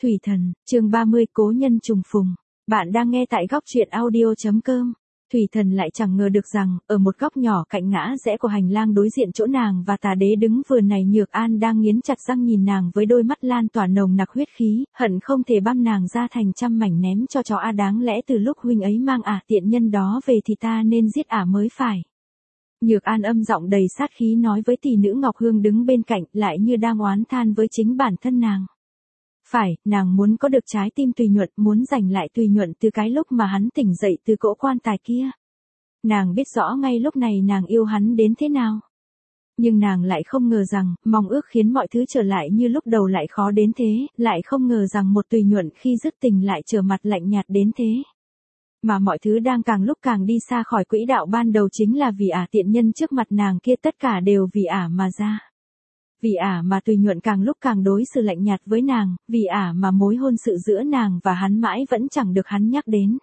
Thủy Thần, chương 30, cố nhân trùng phùng. Bạn đang nghe tại góc truyện audio.com. Thủy Thần lại chẳng ngờ được rằng, ở một góc nhỏ cạnh ngã rẽ của hành lang đối diện chỗ nàng và Tà Đế đứng vừa này, Nhược An đang nghiến chặt răng nhìn nàng với đôi mắt lan tỏa nồng nặc huyết khí, hận không thể băm nàng ra thành trăm mảnh ném cho chó. Đáng lẽ từ lúc huynh ấy mang tiện nhân đó về thì ta nên giết mới phải. Nhược An âm giọng đầy sát khí nói với tỷ nữ Ngọc Hương đứng bên cạnh, lại như đang oán than với chính bản thân nàng. Phải, nàng muốn có được trái tim Tùy Nhuận, muốn giành lại Tùy Nhuận từ cái lúc mà hắn tỉnh dậy từ cỗ quan tài kia. Nàng biết rõ ngay lúc này nàng yêu hắn đến thế nào. Nhưng nàng lại không ngờ rằng, mong ước khiến mọi thứ trở lại như lúc đầu lại khó đến thế, lại không ngờ rằng một Tùy Nhuận khi dứt tình lại trở mặt lạnh nhạt đến thế. Mà mọi thứ đang càng lúc càng đi xa khỏi quỹ đạo ban đầu chính là vì tiện nhân trước mặt nàng kia, tất cả đều vì mà ra. Vì mà Tùy Nhuận càng lúc càng đối xử lạnh nhạt với nàng, vì mà mối hôn sự giữa nàng và hắn mãi vẫn chẳng được hắn nhắc đến.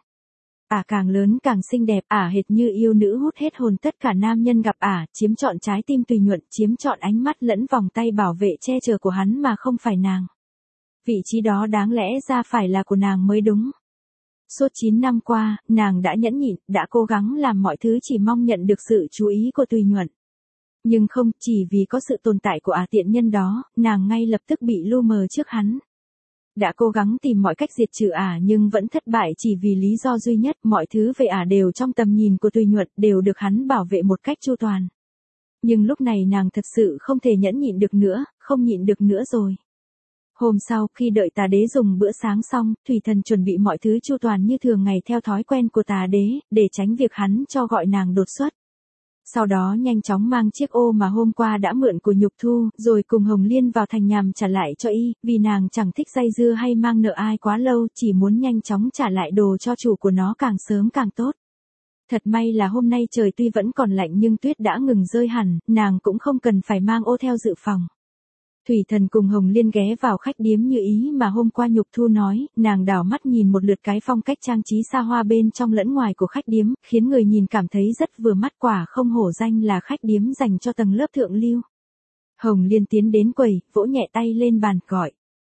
Càng lớn càng xinh đẹp, hệt như yêu nữ hút hết hồn tất cả nam nhân gặp chiếm trọn trái tim Tùy Nhuận, chiếm trọn ánh mắt lẫn vòng tay bảo vệ che chở của hắn mà không phải nàng. Vị trí đó đáng lẽ ra phải là của nàng mới đúng. Suốt 9 năm qua, nàng đã nhẫn nhịn, đã cố gắng làm mọi thứ chỉ mong nhận được sự chú ý của Tùy Nhuận. Nhưng không, chỉ vì có sự tồn tại của tiện nhân đó, nàng ngay lập tức bị lu mờ trước hắn. Đã cố gắng tìm mọi cách diệt trừ nhưng vẫn thất bại chỉ vì lý do duy nhất, mọi thứ về đều trong tầm nhìn của Tùy Nhuận, đều được hắn bảo vệ một cách chu toàn. Nhưng lúc này nàng thật sự không thể nhẫn nhịn được nữa, không nhịn được nữa rồi. Hôm sau, khi đợi Tà Đế dùng bữa sáng xong, Thủy Thần chuẩn bị mọi thứ chu toàn như thường ngày theo thói quen của Tà Đế, để tránh việc hắn cho gọi nàng đột xuất. Sau đó nhanh chóng mang chiếc ô mà hôm qua đã mượn của Nhục Thu, rồi cùng Hồng Liên vào thành nhằm trả lại cho y, vì nàng chẳng thích dây dưa hay mang nợ ai quá lâu, chỉ muốn nhanh chóng trả lại đồ cho chủ của nó càng sớm càng tốt. Thật may là hôm nay trời tuy vẫn còn lạnh nhưng tuyết đã ngừng rơi hẳn, nàng cũng không cần phải mang ô theo dự phòng. Thủy Thần cùng Hồng Liên ghé vào khách điếm như ý mà hôm qua Nhục Thu nói, nàng đảo mắt nhìn một lượt cái phong cách trang trí xa hoa bên trong lẫn ngoài của khách điếm, khiến người nhìn cảm thấy rất vừa mắt, quả không hổ danh là khách điếm dành cho tầng lớp thượng lưu. Hồng Liên tiến đến quầy, vỗ nhẹ tay lên bàn, gọi.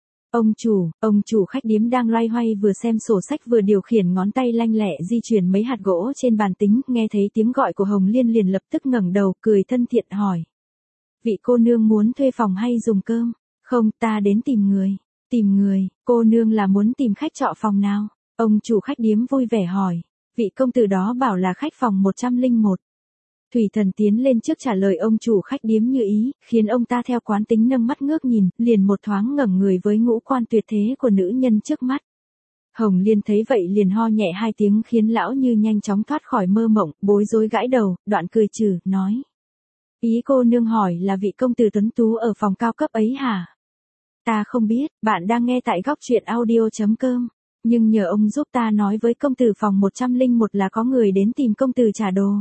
Ông chủ khách điếm đang loay hoay vừa xem sổ sách vừa điều khiển ngón tay lanh lẹ di chuyển mấy hạt gỗ trên bàn tính, nghe thấy tiếng gọi của Hồng Liên liền lập tức ngẩng đầu, cười thân thiện hỏi. Vị cô nương muốn thuê phòng hay dùng cơm? Không, ta đến tìm người. Tìm người, cô nương là muốn tìm khách trọ phòng nào? Ông chủ khách điếm vui vẻ hỏi. Vị công tử đó bảo là khách phòng 101. Thủy Thần tiến lên trước trả lời ông chủ khách điếm như ý, khiến ông ta theo quán tính nâng mắt ngước nhìn, liền một thoáng ngẩng người với ngũ quan tuyệt thế của nữ nhân trước mắt. Hồng Liên thấy vậy liền ho nhẹ 2 tiếng khiến lão như nhanh chóng thoát khỏi mơ mộng, bối rối gãi đầu, đoạn cười trừ, nói. Ý cô nương hỏi là vị công tử tuấn tú ở phòng cao cấp ấy hả? Ta không biết, bạn đang nghe tại góc truyện audio.com, nhưng nhờ ông giúp ta nói với công tử phòng 101 là có người đến tìm công tử trả đồ.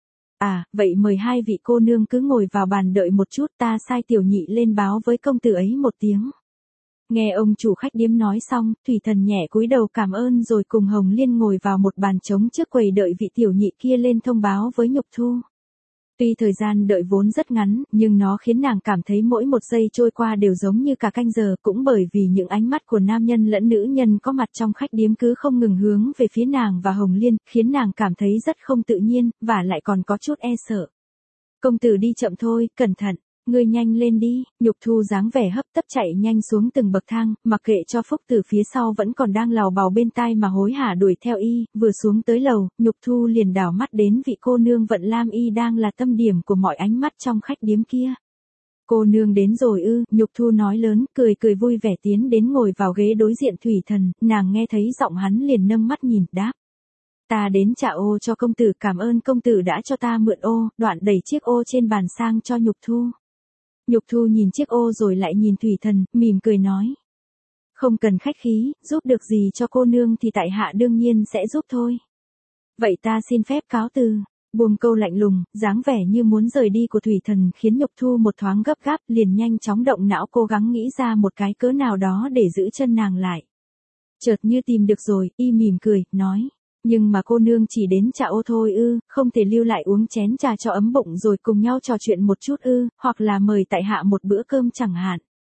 Vậy mời hai vị cô nương cứ ngồi vào bàn đợi một chút, ta sai tiểu nhị lên báo với công tử ấy một tiếng. Nghe ông chủ khách điếm nói xong, Thủy Thần nhẹ cúi đầu cảm ơn rồi cùng Hồng Liên ngồi vào một bàn trống trước quầy đợi vị tiểu nhị kia lên thông báo với Nhục Thu. Tuy thời gian đợi vốn rất ngắn, nhưng nó khiến nàng cảm thấy mỗi một giây trôi qua đều giống như cả canh giờ, cũng bởi vì những ánh mắt của nam nhân lẫn nữ nhân có mặt trong khách điếm cứ không ngừng hướng về phía nàng và Hồng Liên, khiến nàng cảm thấy rất không tự nhiên, và lại còn có chút e sợ. Công tử đi chậm thôi, cẩn thận. Ngươi nhanh lên đi. Nhục Thu dáng vẻ hấp tấp chạy nhanh xuống từng bậc thang, mặc kệ cho Phúc từ phía sau vẫn còn đang lào bào bên tai mà hối hả đuổi theo y. Vừa xuống tới lầu, Nhục Thu liền đảo mắt đến vị cô nương Vận Lam y đang là tâm điểm của mọi ánh mắt trong khách điếm kia. Cô nương đến rồi ư? Nhục Thu nói lớn, cười vui vẻ tiến đến ngồi vào ghế đối diện Thủy Thần. Nàng nghe thấy giọng hắn liền nâng mắt nhìn, đáp. Ta đến trả ô cho công tử, cảm ơn công tử đã cho ta mượn ô. Đoạn đẩy chiếc ô trên bàn sang cho Nhục Thu. Nhục Thu nhìn chiếc ô rồi lại nhìn Thủy Thần, mỉm cười nói. Không cần khách khí, giúp được gì cho cô nương thì tại hạ đương nhiên sẽ giúp thôi. Vậy ta xin phép cáo từ. Buông câu lạnh lùng, dáng vẻ như muốn rời đi của Thủy Thần khiến Nhục Thu một thoáng gấp gáp, liền nhanh chóng động não cố gắng nghĩ ra một cái cớ nào đó để giữ chân nàng lại. Chợt như tìm được rồi, y mỉm cười, nói. Nhưng mà cô nương chỉ đến trả ô thôi ư, không thể lưu lại uống chén trà cho ấm bụng rồi cùng nhau trò chuyện một chút ư, hoặc là mời tại hạ một bữa cơm chẳng hạn.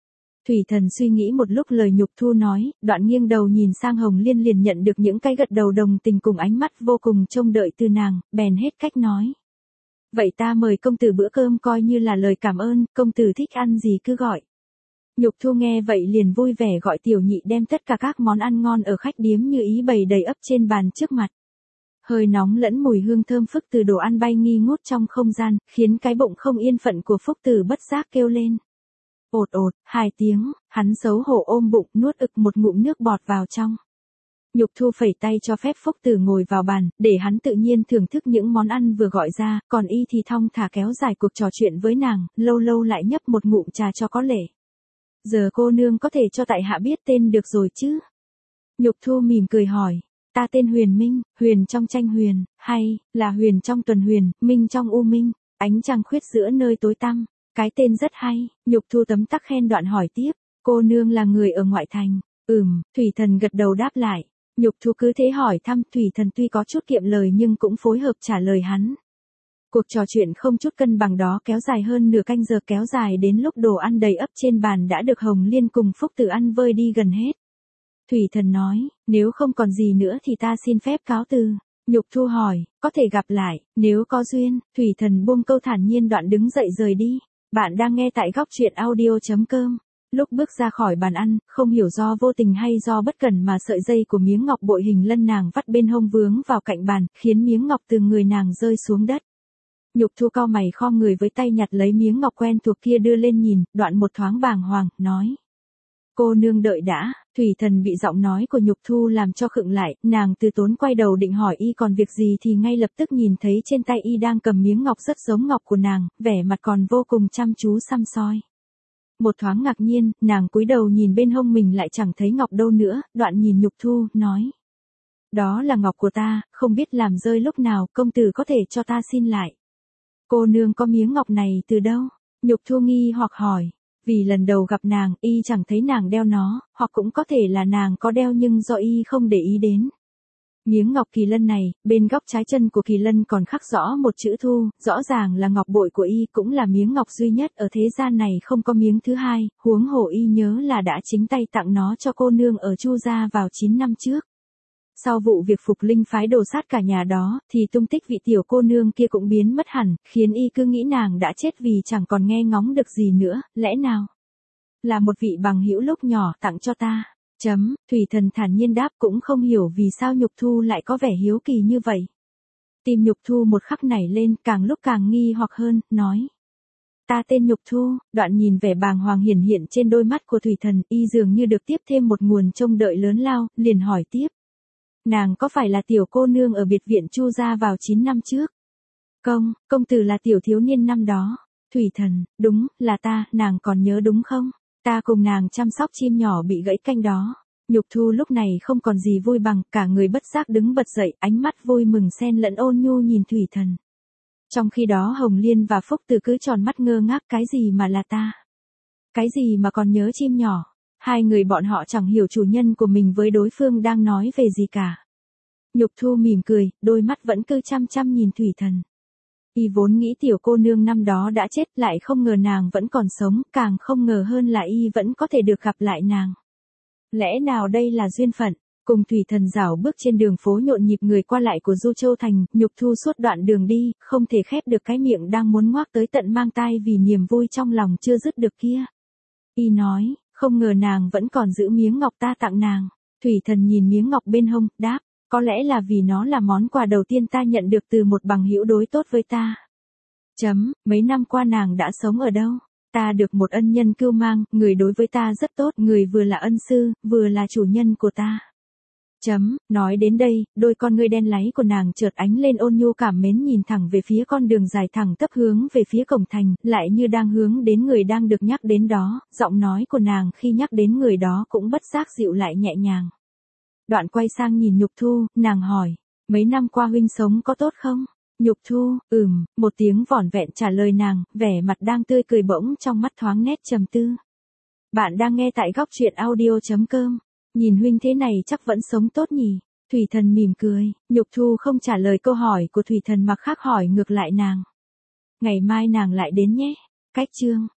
Thủy Thần suy nghĩ một lúc lời Nhục Thu nói, đoạn nghiêng đầu nhìn sang Hồng Liên liền nhận được những cái gật đầu đồng tình cùng ánh mắt vô cùng trông đợi từ nàng, bèn hết cách nói. Vậy ta mời công tử bữa cơm coi như là lời cảm ơn, công tử thích ăn gì cứ gọi. Nhục Thu nghe vậy liền vui vẻ gọi tiểu nhị đem tất cả các món ăn ngon ở khách điếm như ý bày đầy ắp trên bàn trước mặt. Hơi nóng lẫn mùi hương thơm phức từ đồ ăn bay nghi ngút trong không gian, khiến cái bụng không yên phận của Phúc Tử bất giác kêu lên. Ột ột, 2 tiếng, hắn xấu hổ ôm bụng nuốt ực một ngụm nước bọt vào trong. Nhục Thu phẩy tay cho phép Phúc Tử ngồi vào bàn, để hắn tự nhiên thưởng thức những món ăn vừa gọi ra, còn y thì thong thả kéo dài cuộc trò chuyện với nàng, lâu lâu lại nhấp một ngụm trà cho có lệ. Giờ cô nương có thể cho tại hạ biết tên được rồi chứ? Nhục Thu mỉm cười hỏi. Ta tên Huyền Minh, huyền trong tranh huyền, hay là huyền trong tuần huyền, minh trong u minh, ánh trăng khuyết giữa nơi tối tăm. Cái tên rất hay, Nhục Thu tấm tắc khen đoạn hỏi tiếp. Cô nương là người ở ngoại thành. Thủy Thần gật đầu đáp lại. Nhục Thu cứ thế hỏi thăm, Thủy Thần tuy có chút kiệm lời nhưng cũng phối hợp trả lời hắn. Cuộc trò chuyện không chút cân bằng đó kéo dài hơn nửa canh giờ, kéo dài đến lúc đồ ăn đầy ắp trên bàn đã được Hồng Liên cùng Phúc Tử ăn vơi đi gần hết. Thủy Thần nói, nếu không còn gì nữa thì ta xin phép cáo từ. Nhục Thu hỏi, có thể gặp lại, nếu có duyên. Thủy Thần buông câu thản nhiên đoạn đứng dậy rời đi. Bạn đang nghe tại góc truyện audio.com. Lúc bước ra khỏi bàn ăn, không hiểu do vô tình hay do bất cẩn mà sợi dây của miếng ngọc bội hình lân nàng vắt bên hông vướng vào cạnh bàn, khiến miếng ngọc từ người nàng rơi xuống đất. Nhục Thu cau mày khom người với tay nhặt lấy miếng ngọc quen thuộc kia đưa lên nhìn, đoạn một thoáng bàng hoàng, nói. Cô nương đợi đã. Thủy Thần bị giọng nói của Nhục Thu làm cho khựng lại, nàng từ tốn quay đầu định hỏi y còn việc gì thì ngay lập tức nhìn thấy trên tay y đang cầm miếng ngọc rất giống ngọc của nàng, vẻ mặt còn vô cùng chăm chú săm soi. Một thoáng ngạc nhiên, nàng cúi đầu nhìn bên hông mình lại chẳng thấy ngọc đâu nữa, đoạn nhìn Nhục Thu, nói. Đó là ngọc của ta, không biết làm rơi lúc nào, công tử có thể cho ta xin lại. Cô nương có miếng ngọc này từ đâu? Nhục Thu nghi hoặc hỏi. Vì lần đầu gặp nàng, y chẳng thấy nàng đeo nó, hoặc cũng có thể là nàng có đeo nhưng do y không để ý đến. Miếng ngọc kỳ lân này, bên góc trái chân của kỳ lân còn khắc rõ một chữ Thu, rõ ràng là ngọc bội của y, cũng là miếng ngọc duy nhất ở thế gian này không có miếng thứ hai, huống hồ y nhớ là đã chính tay tặng nó cho cô nương ở Chu gia vào 9 năm trước. Sau vụ việc Phục Linh phái đồ sát cả nhà đó, thì tung tích vị tiểu cô nương kia cũng biến mất hẳn, khiến y cứ nghĩ nàng đã chết vì chẳng còn nghe ngóng được gì nữa, lẽ nào là một vị bằng hữu lúc nhỏ tặng cho ta. Thủy Thần thản nhiên đáp, cũng không hiểu vì sao Nhục Thu lại có vẻ hiếu kỳ như vậy. Tim Nhục Thu một khắc nảy lên, càng lúc càng nghi hoặc hơn, nói. Ta tên Nhục Thu. Đoạn nhìn vẻ bàng hoàng hiển hiện trên đôi mắt của Thủy Thần, y dường như được tiếp thêm một nguồn trông đợi lớn lao, liền hỏi tiếp. Nàng có phải là tiểu cô nương ở biệt viện Chu gia vào 9 năm trước? Công tử là tiểu thiếu niên năm đó. Thủy Thần, đúng, là ta, nàng còn nhớ đúng không? Ta cùng nàng chăm sóc chim nhỏ bị gãy canh đó. Nhục Thu lúc này không còn gì vui bằng, cả người bất giác đứng bật dậy, ánh mắt vui mừng xen lẫn ôn nhu nhìn Thủy Thần. Trong khi đó Hồng Liên và Phúc Tử cứ tròn mắt ngơ ngác, cái gì mà là ta? Cái gì mà còn nhớ chim nhỏ? Hai người bọn họ chẳng hiểu chủ nhân của mình với đối phương đang nói về gì cả. Nhục Thu mỉm cười, đôi mắt vẫn cứ chăm chăm nhìn Thủy Thần. Y vốn nghĩ tiểu cô nương năm đó đã chết, lại không ngờ nàng vẫn còn sống, càng không ngờ hơn là y vẫn có thể được gặp lại nàng. Lẽ nào đây là duyên phận? Cùng Thủy Thần rảo bước trên đường phố nhộn nhịp người qua lại của Du Châu Thành, Nhục Thu suốt đoạn đường đi, không thể khép được cái miệng đang muốn ngoác tới tận mang tai vì niềm vui trong lòng chưa dứt được kia. Y nói, không ngờ nàng vẫn còn giữ miếng ngọc ta tặng nàng. Thủy Thần nhìn miếng ngọc bên hông, đáp, có lẽ là vì nó là món quà đầu tiên ta nhận được từ một bằng hữu đối tốt với ta. Mấy năm qua nàng đã sống ở đâu? Ta được một ân nhân cưu mang, người đối với ta rất tốt, người vừa là ân sư, vừa là chủ nhân của ta. Nói đến đây, đôi con ngươi đen láy của nàng chợt ánh lên ôn nhu cảm mến nhìn thẳng về phía con đường dài thẳng tắp hướng về phía cổng thành, lại như đang hướng đến người đang được nhắc đến đó, giọng nói của nàng khi nhắc đến người đó cũng bất giác dịu lại nhẹ nhàng. Đoạn quay sang nhìn Nhục Thu, nàng hỏi, mấy năm qua huynh sống có tốt không? Nhục Thu, một tiếng vỏn vẹn trả lời nàng, vẻ mặt đang tươi cười bỗng trong mắt thoáng nét trầm tư. Bạn đang nghe tại góc truyện audio.com. Nhìn huynh thế này chắc vẫn sống tốt nhỉ? Thủy Thần mỉm cười, Nhục Thu không trả lời câu hỏi của Thủy Thần mà khác hỏi ngược lại nàng. Ngày mai nàng lại đến nhé. Cách chương.